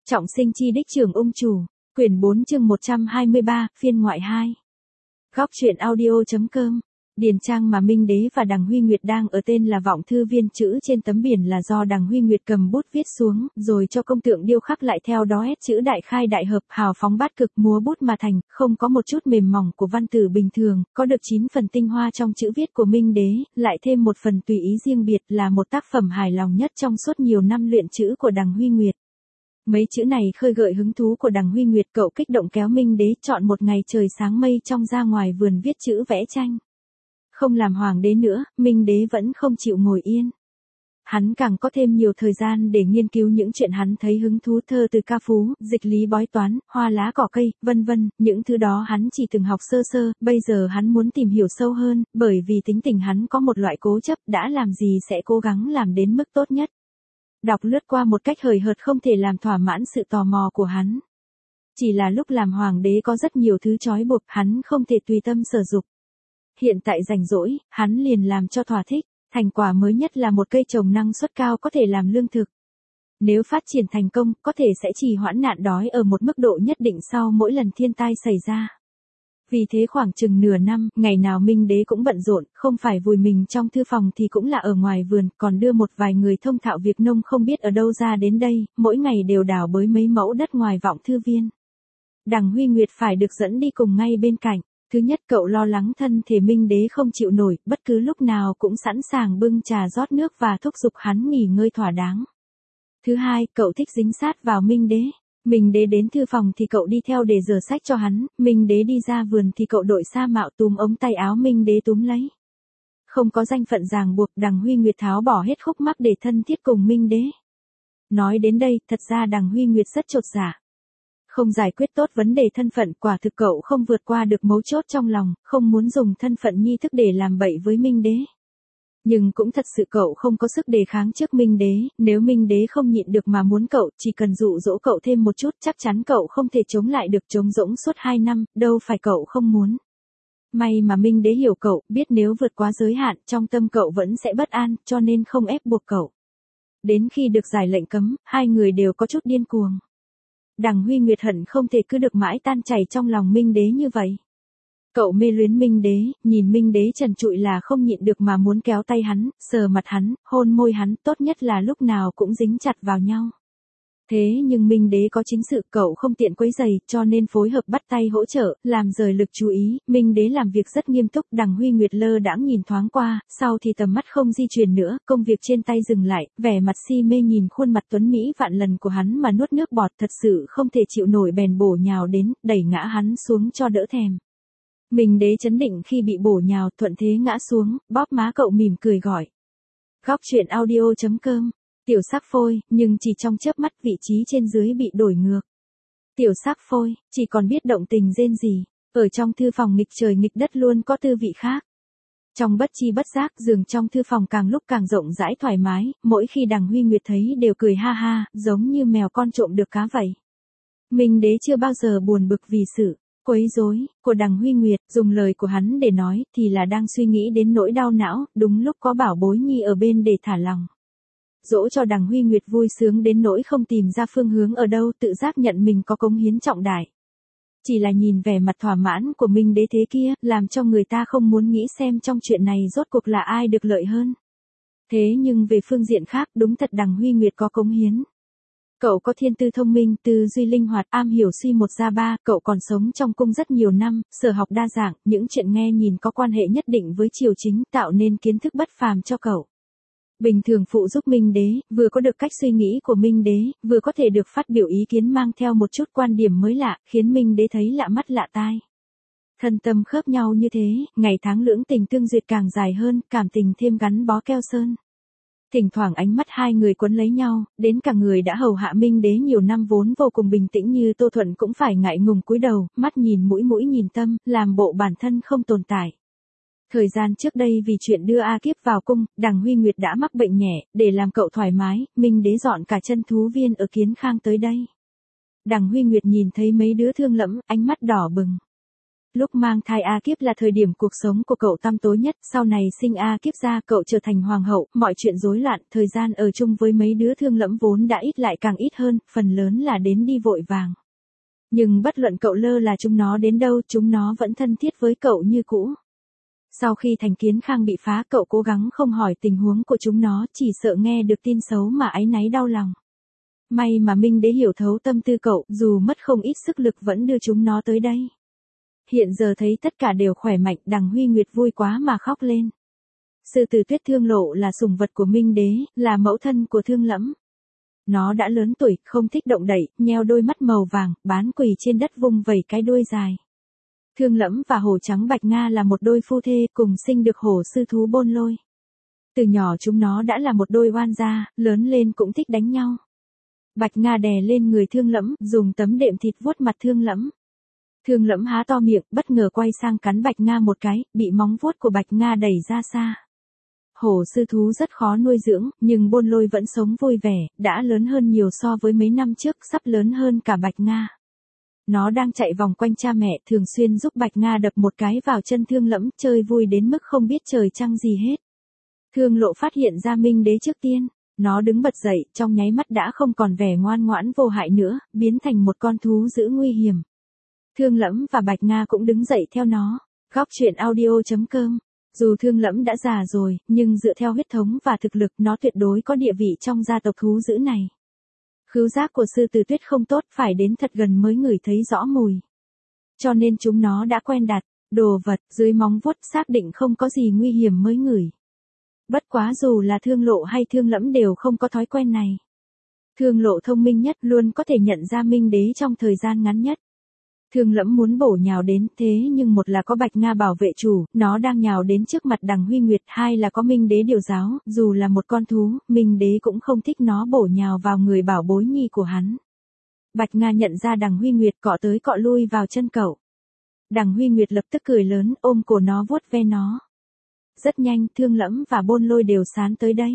Trọng sinh chi đích trưởng ung chủ, quyển 4 chương 123, phiên ngoại 2. Góc truyện audio.com. Điền trang mà Minh Đế và Đằng Huy Nguyệt đang ở tên là Vọng Thư Viên, chữ trên tấm biển là do Đằng Huy Nguyệt cầm bút viết xuống, rồi cho công tượng điêu khắc lại theo đó hết chữ đại khai đại hợp, hào phóng bát cực, múa bút mà thành, không có một chút mềm mỏng của văn tử bình thường, có được 9 phần tinh hoa trong chữ viết của Minh Đế, lại thêm một phần tùy ý riêng biệt, là một tác phẩm hài lòng nhất trong suốt nhiều năm luyện chữ của Đằng Huy Nguyệt. Mấy chữ này khơi gợi hứng thú của Đằng Huy Nguyệt, cậu kích động kéo Minh Đế chọn một ngày trời sáng mây trong ra ngoài vườn viết chữ vẽ tranh. Không làm hoàng đế nữa, Minh Đế vẫn không chịu ngồi yên. Hắn càng có thêm nhiều thời gian để nghiên cứu những chuyện hắn thấy hứng thú, thơ từ ca phú, dịch lý bói toán, hoa lá cỏ cây, vân vân, những thứ đó hắn chỉ từng học sơ sơ, bây giờ hắn muốn tìm hiểu sâu hơn, bởi vì tính tình hắn có một loại cố chấp, đã làm gì sẽ cố gắng làm đến mức tốt nhất. Đọc lướt qua một cách hời hợt không thể làm thỏa mãn sự tò mò của hắn. Chỉ là lúc làm hoàng đế có rất nhiều thứ trói buộc, hắn không thể tùy tâm sở dục. Hiện tại rảnh rỗi, hắn liền làm cho thỏa thích, thành quả mới nhất là một cây trồng năng suất cao có thể làm lương thực. Nếu phát triển thành công, có thể sẽ trì hoãn nạn đói ở một mức độ nhất định sau mỗi lần thiên tai xảy ra. Vì thế khoảng chừng nửa năm, ngày nào Minh Đế cũng bận rộn, không phải vùi mình trong thư phòng thì cũng là ở ngoài vườn, còn đưa một vài người thông thạo việc nông không biết ở đâu ra đến đây, mỗi ngày đều đào bới mấy mẫu đất ngoài Vọng Thư Viên. Đằng Huy Nguyệt phải được dẫn đi cùng ngay bên cạnh. Thứ nhất, cậu lo lắng thân thể Minh Đế không chịu nổi, bất cứ lúc nào cũng sẵn sàng bưng trà rót nước và thúc giục hắn nghỉ ngơi thỏa đáng. Thứ hai, cậu thích dính sát vào Minh Đế. Minh Đế đến thư phòng thì cậu đi theo để rửa sách cho hắn, Minh Đế đi ra vườn thì cậu đội sa mạo túm ống tay áo Minh Đế túm lấy. Không có danh phận ràng buộc, Đằng Huy Nguyệt tháo bỏ hết khúc mắc để thân thiết cùng Minh Đế. Nói đến đây, thật ra Đằng Huy Nguyệt rất chột dạ. Không giải quyết tốt vấn đề thân phận, quả thực cậu không vượt qua được mấu chốt trong lòng, không muốn dùng thân phận nhi thức để làm bậy với Minh Đế. Nhưng cũng thật sự cậu không có sức đề kháng trước Minh Đế, nếu Minh Đế không nhịn được mà muốn cậu, chỉ cần dụ dỗ cậu thêm một chút, chắc chắn cậu không thể chống lại được, trống rỗng suốt 2 năm, đâu phải cậu không muốn. May mà Minh Đế hiểu cậu, biết nếu vượt quá giới hạn, trong tâm cậu vẫn sẽ bất an, cho nên không ép buộc cậu. Đến khi được giải lệnh cấm, hai người đều có chút điên cuồng. Đằng Huy Nguyệt hận không thể cứ được mãi tan chảy trong lòng Minh Đế như vậy. Cậu mê luyến Minh Đế, nhìn Minh Đế trần trụi là không nhịn được mà muốn kéo tay hắn, sờ mặt hắn, hôn môi hắn, tốt nhất là lúc nào cũng dính chặt vào nhau. Thế nhưng Minh Đế có chính sự, cậu không tiện quấy rầy, cho nên phối hợp bắt tay hỗ trợ, làm rời lực chú ý, Minh Đế làm việc rất nghiêm túc, Đằng Huy Nguyệt lơ đãng nhìn thoáng qua, sau thì tầm mắt không di chuyển nữa, công việc trên tay dừng lại, vẻ mặt si mê nhìn khuôn mặt tuấn mỹ vạn lần của hắn mà nuốt nước bọt, thật sự không thể chịu nổi bèn bổ nhào đến, đẩy ngã hắn xuống cho đỡ thèm. Minh Đế chấn định khi bị bổ nhào, thuận thế ngã xuống, bóp má cậu mỉm cười gọi. Góc truyện audio.com. Tiểu sắc phôi, nhưng chỉ trong chớp mắt vị trí trên dưới bị đổi ngược. Tiểu sắc phôi, chỉ còn biết động tình rên rỉ, ở trong thư phòng nghịch trời nghịch đất luôn có tư vị khác. Trong bất chi bất giác, giường trong thư phòng càng lúc càng rộng rãi thoải mái, mỗi khi Đằng Huy Nguyệt thấy đều cười ha ha, giống như mèo con trộm được cá vậy. Minh Đế chưa bao giờ buồn bực vì sự quấy rối của Đằng Huy Nguyệt, dùng lời của hắn để nói thì là đang suy nghĩ đến nỗi đau não, đúng lúc có Bảo Bối Nhi ở bên để thả lòng. Dỗ cho Đằng Huy Nguyệt vui sướng đến nỗi không tìm ra phương hướng ở đâu, tự giác nhận mình có cống hiến trọng đại. Chỉ là nhìn vẻ mặt thỏa mãn của Minh Đế thế kia, làm cho người ta không muốn nghĩ xem trong chuyện này rốt cuộc là ai được lợi hơn. Thế nhưng về phương diện khác, đúng thật Đằng Huy Nguyệt có cống hiến. Cậu có thiên tư thông minh, tư duy linh hoạt, am hiểu suy một ra ba, cậu còn sống trong cung rất nhiều năm, sở học đa dạng, những chuyện nghe nhìn có quan hệ nhất định với triều chính, tạo nên kiến thức bất phàm cho cậu. Bình thường phụ giúp Minh Đế, vừa có được cách suy nghĩ của Minh Đế, vừa có thể được phát biểu ý kiến mang theo một chút quan điểm mới lạ, khiến Minh Đế thấy lạ mắt lạ tai. Thân tâm khớp nhau như thế, ngày tháng lưỡng tình tương duyệt càng dài hơn, cảm tình thêm gắn bó keo sơn. Thỉnh thoảng ánh mắt hai người quấn lấy nhau, đến cả người đã hầu hạ Minh Đế nhiều năm vốn vô cùng bình tĩnh như Tô Thuận cũng phải ngại ngùng cúi đầu, mắt nhìn mũi mũi nhìn tâm, làm bộ bản thân không tồn tại. Thời gian trước đây vì chuyện đưa A Kiếp vào cung, Đằng Huy Nguyệt đã mắc bệnh nhẹ, để làm cậu thoải mái, Minh Đế dọn cả chân thú viên ở Kiến Khang tới đây. Đằng Huy Nguyệt nhìn thấy mấy đứa thương lẫm, ánh mắt đỏ bừng. Lúc mang thai A Kiếp là thời điểm cuộc sống của cậu tăm tối nhất, sau này sinh A Kiếp ra cậu trở thành hoàng hậu, mọi chuyện rối loạn, thời gian ở chung với mấy đứa Thương Lẫm vốn đã ít lại càng ít hơn, phần lớn là đến đi vội vàng. Nhưng bất luận cậu lơ là chúng nó đến đâu, chúng nó vẫn thân thiết với cậu như cũ. Sau khi thành Kiến Khang bị phá, cậu cố gắng không hỏi tình huống của chúng nó, chỉ sợ nghe được tin xấu mà áy náy đau lòng. May mà Minh Đế hiểu thấu tâm tư cậu, dù mất không ít sức lực vẫn đưa chúng nó tới đây. Hiện giờ thấy tất cả đều khỏe mạnh, Đằng Huy Nguyệt vui quá mà khóc lên. Sư tử Tuyết Thương Lộ là sủng vật của Minh Đế, là mẫu thân của Thương Lẫm. Nó đã lớn tuổi, không thích động đậy, nheo đôi mắt màu vàng, bán quỳ trên đất vung vẩy cái đuôi dài. Thương Lẫm và hổ trắng Bạch Nga là một đôi phu thê, cùng sinh được hổ sư thú Bôn Lôi. Từ nhỏ chúng nó đã là một đôi oan gia, lớn lên cũng thích đánh nhau. Bạch Nga đè lên người Thương Lẫm, dùng tấm đệm thịt vuốt mặt Thương Lẫm. Thương Lẫm há to miệng, bất ngờ quay sang cắn Bạch Nga một cái, bị móng vuốt của Bạch Nga đẩy ra xa. Hổ sư thú rất khó nuôi dưỡng, nhưng Bôn Lôi vẫn sống vui vẻ, đã lớn hơn nhiều so với mấy năm trước, sắp lớn hơn cả Bạch Nga. Nó đang chạy vòng quanh cha mẹ, thường xuyên giúp Bạch Nga đập một cái vào chân Thương Lẫm, chơi vui đến mức không biết trời trăng gì hết. Thương Lộ phát hiện ra Minh Đế trước tiên. Nó đứng bật dậy, trong nháy mắt đã không còn vẻ ngoan ngoãn vô hại nữa, biến thành một con thú dữ nguy hiểm. Thương Lẫm và Bạch Nga cũng đứng dậy theo nó. Góc truyện audio.com. Dù Thương Lẫm đã già rồi, nhưng dựa theo huyết thống và thực lực nó tuyệt đối có địa vị trong gia tộc thú dữ này. Khứu giác của sư tử Tuyết không tốt, phải đến thật gần mới ngửi thấy rõ mùi. Cho nên chúng nó đã quen đặt đồ vật dưới móng vuốt, xác định không có gì nguy hiểm mới ngửi. Bất quá dù là Thương Lộ hay Thương Lẫm đều không có thói quen này. Thương Lộ thông minh nhất, luôn có thể nhận ra Minh Đế trong thời gian ngắn nhất. Thương Lẫm muốn bổ nhào đến, thế nhưng một là có Bạch Nga bảo vệ chủ, nó đang nhào đến trước mặt Đằng Huy Nguyệt, hai là có Minh Đế điều giáo, dù là một con thú, Minh Đế cũng không thích nó bổ nhào vào người bảo bối nhi của hắn. Bạch Nga nhận ra Đằng Huy Nguyệt, cọ tới cọ lui vào chân cậu. Đằng Huy Nguyệt lập tức cười lớn, ôm cổ nó vuốt ve nó. Rất nhanh, Thương Lẫm và Bôn Lôi đều sán tới đây.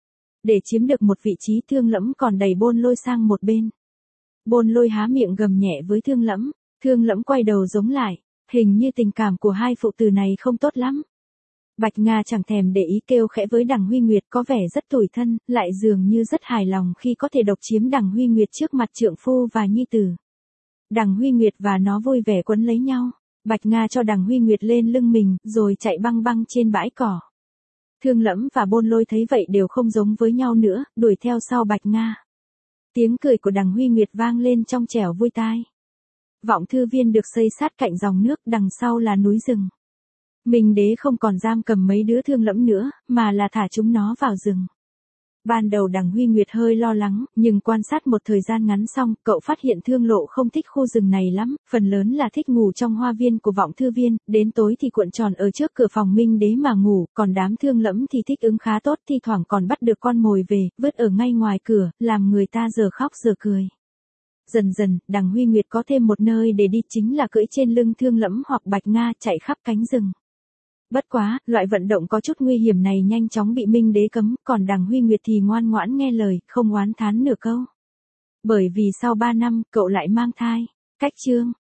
Để chiếm được một vị trí, Thương Lẫm còn đẩy Bôn Lôi sang một bên. Bôn Lôi há miệng gầm nhẹ với Thương Lẫm. Thương Lẫm quay đầu giống lại. Hình như tình cảm của hai phụ tử này không tốt lắm. Bạch Nga chẳng thèm để ý, kêu khẽ với Đằng Huy Nguyệt, có vẻ rất tủi thân, lại dường như rất hài lòng khi có thể độc chiếm Đằng Huy Nguyệt trước mặt trượng phu và nhi tử. Đằng Huy Nguyệt và nó vui vẻ quấn lấy nhau. Bạch Nga cho Đằng Huy Nguyệt lên lưng mình, rồi chạy băng băng trên bãi cỏ. Thương Lẫm và Bôn Lôi thấy vậy đều không giống với nhau nữa, đuổi theo sau Bạch Nga. Tiếng cười của Đằng Huy Nguyệt vang lên trong trẻo vui tai. Vọng Thư Viên được xây sát cạnh dòng nước, đằng sau là núi rừng. Minh Đế không còn giam cầm mấy đứa Thương Lẫm nữa, mà là thả chúng nó vào rừng. Ban đầu Đằng Huy Nguyệt hơi lo lắng, nhưng quan sát một thời gian ngắn xong, cậu phát hiện Thương Lộ không thích khu rừng này lắm, phần lớn là thích ngủ trong hoa viên của Vọng Thư Viên, đến tối thì cuộn tròn ở trước cửa phòng Minh Đế mà ngủ, còn đám Thương Lẫm thì thích ứng khá tốt, thi thoảng còn bắt được con mồi về, vứt ở ngay ngoài cửa, làm người ta giờ khóc giờ cười. Dần dần, Đằng Huy Nguyệt có thêm một nơi để đi, chính là cưỡi trên lưng Thương Lẫm hoặc Bạch Nga chạy khắp cánh rừng. Bất quá, loại vận động có chút nguy hiểm này nhanh chóng bị Minh Đế cấm, còn Đằng Huy Nguyệt thì ngoan ngoãn nghe lời, không oán thán nửa câu. Bởi vì sau 3 năm, cậu lại mang thai. Cách chương